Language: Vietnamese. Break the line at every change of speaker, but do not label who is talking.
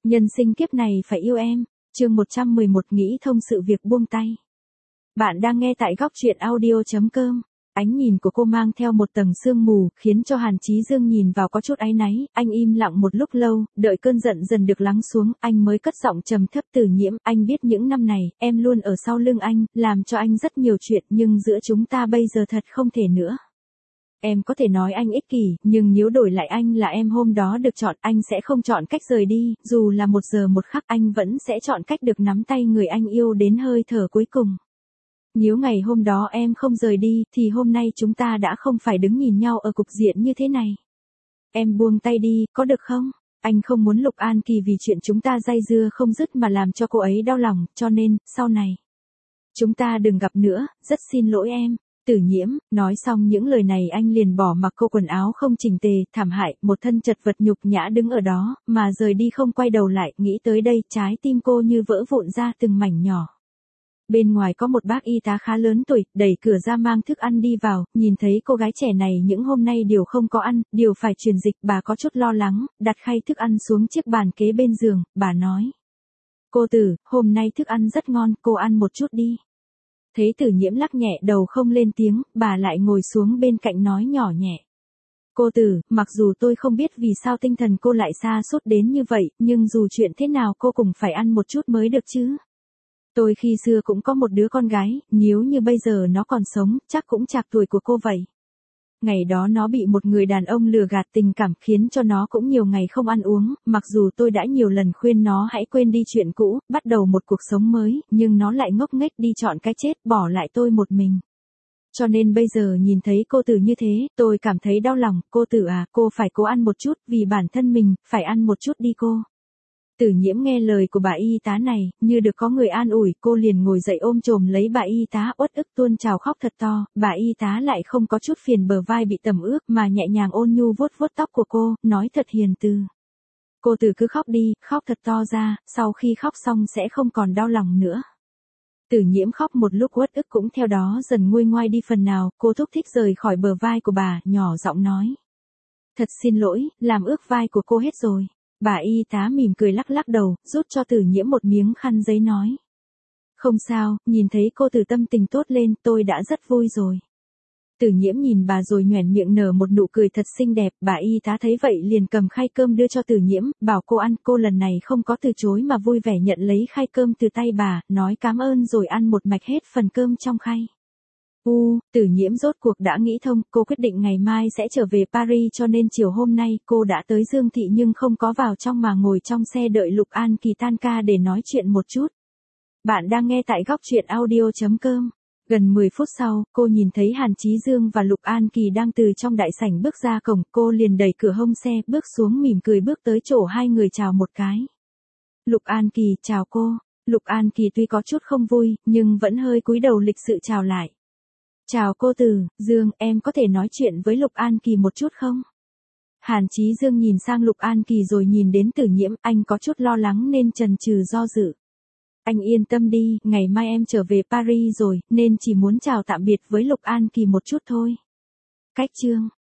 Nhân sinh kiếp này phải yêu em. Chương 111 nghĩ thông sự việc buông tay. Bạn đang nghe tại góc truyện audio.com. Ánh nhìn của cô mang theo một tầng sương mù, khiến cho Hàn Chí Dương nhìn vào có chút áy náy. Anh im lặng một lúc lâu, đợi cơn giận dần được lắng xuống, anh mới cất giọng trầm thấp. Tử Nhiễm, anh biết những năm này, em luôn ở sau lưng anh, làm cho anh rất nhiều chuyện, nhưng giữa chúng ta bây giờ thật không thể nữa. Em có thể nói anh ích kỷ, nhưng nếu đổi lại anh là em hôm đó được chọn, anh sẽ không chọn cách rời đi, dù là một giờ một khắc anh vẫn sẽ chọn cách được nắm tay người anh yêu đến hơi thở cuối cùng. Nếu ngày hôm đó em không rời đi, thì hôm nay chúng ta đã không phải đứng nhìn nhau ở cục diện như thế này. Em buông tay đi, có được không? Anh không muốn Lục An Kỳ vì chuyện chúng ta dây dưa không dứt mà làm cho cô ấy đau lòng, cho nên, sau này, chúng ta đừng gặp nữa, rất xin lỗi em. Tử Nhiễm, nói xong những lời này anh liền bỏ mặc cô quần áo không chỉnh tề, thảm hại, một thân chật vật nhục nhã đứng ở đó, mà rời đi không quay đầu lại, nghĩ tới đây, trái tim cô như vỡ vụn ra từng mảnh nhỏ. Bên ngoài có một bác y tá khá lớn tuổi, đẩy cửa ra mang thức ăn đi vào, nhìn thấy cô gái trẻ này những hôm nay đều không có ăn, đều phải truyền dịch, bà có chút lo lắng, đặt khay thức ăn xuống chiếc bàn kế bên giường, bà nói. Cô Tử, hôm nay thức ăn rất ngon, cô ăn một chút đi. Thấy Tử Nhiễm lắc nhẹ đầu không lên tiếng, bà lại ngồi xuống bên cạnh nói nhỏ nhẹ. Cô Tử, mặc dù tôi không biết vì sao tinh thần cô lại sa sút đến như vậy, nhưng dù chuyện thế nào cô cũng phải ăn một chút mới được chứ. Tôi khi xưa cũng có một đứa con gái, nếu như bây giờ nó còn sống, chắc cũng chạc tuổi của cô vậy. Ngày đó nó bị một người đàn ông lừa gạt tình cảm khiến cho nó cũng nhiều ngày không ăn uống, mặc dù tôi đã nhiều lần khuyên nó hãy quên đi chuyện cũ, bắt đầu một cuộc sống mới, nhưng nó lại ngốc nghếch đi chọn cái chết, bỏ lại tôi một mình. Cho nên bây giờ nhìn thấy cô Tử như thế, tôi cảm thấy đau lòng, cô Tử à, cô phải cố ăn một chút, vì bản thân mình, phải ăn một chút đi cô. Tử Nhiễm nghe lời của bà y tá này, như được có người an ủi, cô liền ngồi dậy ôm chồm lấy bà y tá, uất ức tuôn trào khóc thật to, bà y tá lại không có chút phiền bờ vai bị tẩm ướt mà nhẹ nhàng ôn nhu vuốt vuốt tóc của cô, nói thật hiền từ. Cô Tử cứ khóc đi, khóc thật to ra, sau khi khóc xong sẽ không còn đau lòng nữa. Tử Nhiễm khóc một lúc uất ức cũng theo đó dần nguôi ngoai đi phần nào, cô thúc thích rời khỏi bờ vai của bà, nhỏ giọng nói. Thật xin lỗi, làm ướt vai của cô hết rồi. Bà y tá mỉm cười lắc lắc đầu, rút cho Tử Nhiễm một miếng khăn giấy nói. Không sao, nhìn thấy cô Tử tâm tình tốt lên, tôi đã rất vui rồi. Tử Nhiễm nhìn bà rồi nhoẻn miệng nở một nụ cười thật xinh đẹp, bà y tá thấy vậy liền cầm khay cơm đưa cho Tử Nhiễm, bảo cô ăn, cô lần này không có từ chối mà vui vẻ nhận lấy khay cơm từ tay bà, nói cảm ơn rồi ăn một mạch hết phần cơm trong khay. Tử Nhiễm rốt cuộc đã nghĩ thông, cô quyết định ngày mai sẽ trở về Paris cho nên chiều hôm nay cô đã tới Dương Thị nhưng không có vào trong mà ngồi trong xe đợi Lục An Kỳ tan ca để nói chuyện một chút. Bạn đang nghe tại góc truyện audio.com. Gần 10 phút sau, cô nhìn thấy Hàn Chí Dương và Lục An Kỳ đang từ trong đại sảnh bước ra cổng, cô liền đẩy cửa hông xe, bước xuống mỉm cười bước tới chỗ hai người chào một cái. Lục An Kỳ, chào cô. Lục An Kỳ tuy có chút không vui, nhưng vẫn hơi cúi đầu lịch sự chào lại. Chào cô Tử, Dương, em có thể nói chuyện với Lục An Kỳ một chút không? Hàn Chí Dương nhìn sang Lục An Kỳ rồi nhìn đến Tử Nhiễm, anh có chút lo lắng nên chần chừ do dự. Anh yên tâm đi, ngày mai em trở về Paris rồi, nên chỉ muốn chào tạm biệt với Lục An Kỳ một chút thôi. Cách chương.